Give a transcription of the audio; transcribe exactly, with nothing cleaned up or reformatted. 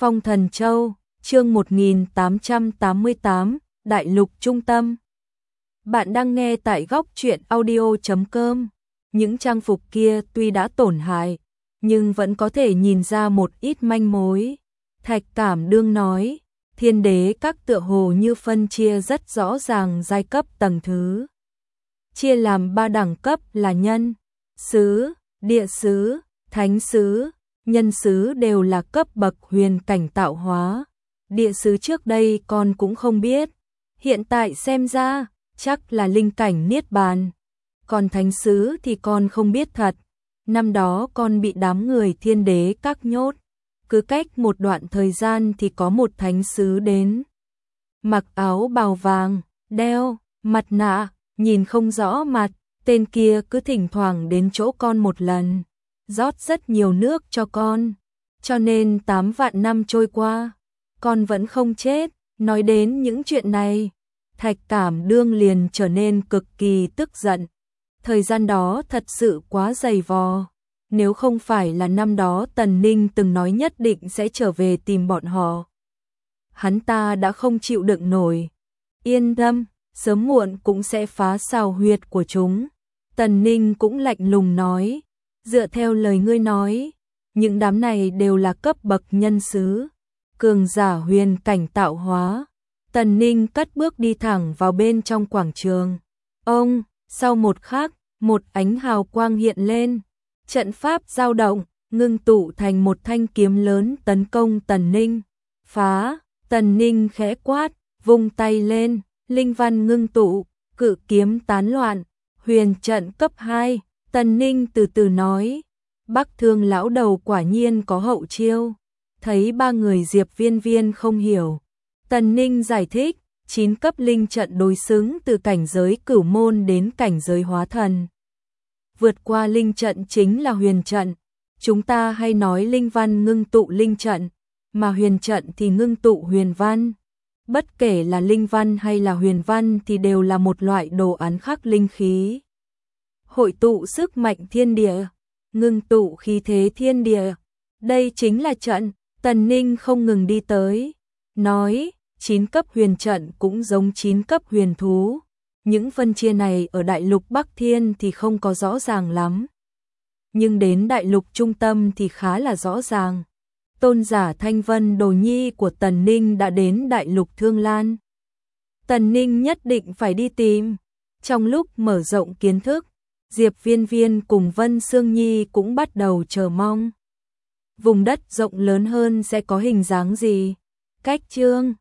Phong Thần Châu, chương một nghìn tám trăm tám mươi tám, Đại lục trung tâm. Bạn đang nghe tại góc truyện audio chấm com. Những trang phục kia tuy đã tổn hại, nhưng vẫn có thể nhìn ra một ít manh mối. Thạch Cảm Đương nói, thiên đế các tựa hồ như phân chia rất rõ ràng giai cấp tầng thứ. Chia làm ba đẳng cấp là nhân sứ, địa sứ, thánh sứ. Nhân sứ đều là cấp bậc huyền cảnh tạo hóa. Địa sứ trước đây con cũng không biết, hiện tại xem ra chắc là linh cảnh niết bàn. Còn thánh sứ thì con không biết thật. Năm đó con bị đám người thiên đế các nhốt, cứ cách một đoạn thời gian thì có một thánh sứ đến. Mặc áo bào vàng, đeo mặt nạ, nhìn không rõ mặt, tên kia cứ thỉnh thoảng đến chỗ con một lần, rót rất nhiều nước cho con, cho nên tám vạn năm trôi qua, con vẫn không chết. Nói đến những chuyện này, Thạch Cảm Đương liền trở nên cực kỳ tức giận. Thời gian đó thật sự quá dày vò. Nếu không phải là năm đó Tần Ninh từng nói nhất định sẽ trở về tìm bọn họ, hắn ta đã không chịu đựng nổi. Yên tâm, sớm muộn cũng sẽ phá sao huyệt của chúng. Tần Ninh cũng lạnh lùng nói, dựa theo lời ngươi nói, những đám này đều là cấp bậc nhân sứ, cường giả huyền cảnh tạo hóa. Tần Ninh cất bước đi thẳng vào bên trong quảng trường. Ông, sau một khắc, một ánh hào quang hiện lên, trận pháp dao động, ngưng tụ thành một thanh kiếm lớn tấn công Tần Ninh. Phá, Tần Ninh khẽ quát, vung tay lên, linh văn ngưng tụ, cự kiếm tán loạn, huyền trận cấp hai. Tần Ninh từ từ nói, Bắc Thương lão đầu quả nhiên có hậu chiêu. Thấy ba người Diệp Viên Viên không hiểu, Tần Ninh giải thích, chín cấp linh trận đối xứng từ cảnh giới cửu môn đến cảnh giới hóa thần. Vượt qua linh trận chính là huyền trận, chúng ta hay nói linh văn ngưng tụ linh trận, mà huyền trận thì ngưng tụ huyền văn. Bất kể là linh văn hay là huyền văn thì đều là một loại đồ án khắc linh khí, hội tụ sức mạnh thiên địa, ngưng tụ khí thế thiên địa. Đây chính là trận. Tần Ninh không ngừng đi tới, nói, chín cấp huyền trận cũng giống chín cấp huyền thú. Những phân chia này ở đại lục Bắc Thiên thì không có rõ ràng lắm, nhưng đến đại lục trung tâm thì khá là rõ ràng. Tôn giả Thanh Vân Đồ Nhi của Tần Ninh đã đến đại lục Thương Lan. Tần Ninh nhất định phải đi tìm. Trong lúc mở rộng kiến thức, Diệp Viên Viên cùng Vân Sương Nhi cũng bắt đầu chờ mong. Vùng đất rộng lớn hơn sẽ có hình dáng gì? Cách chương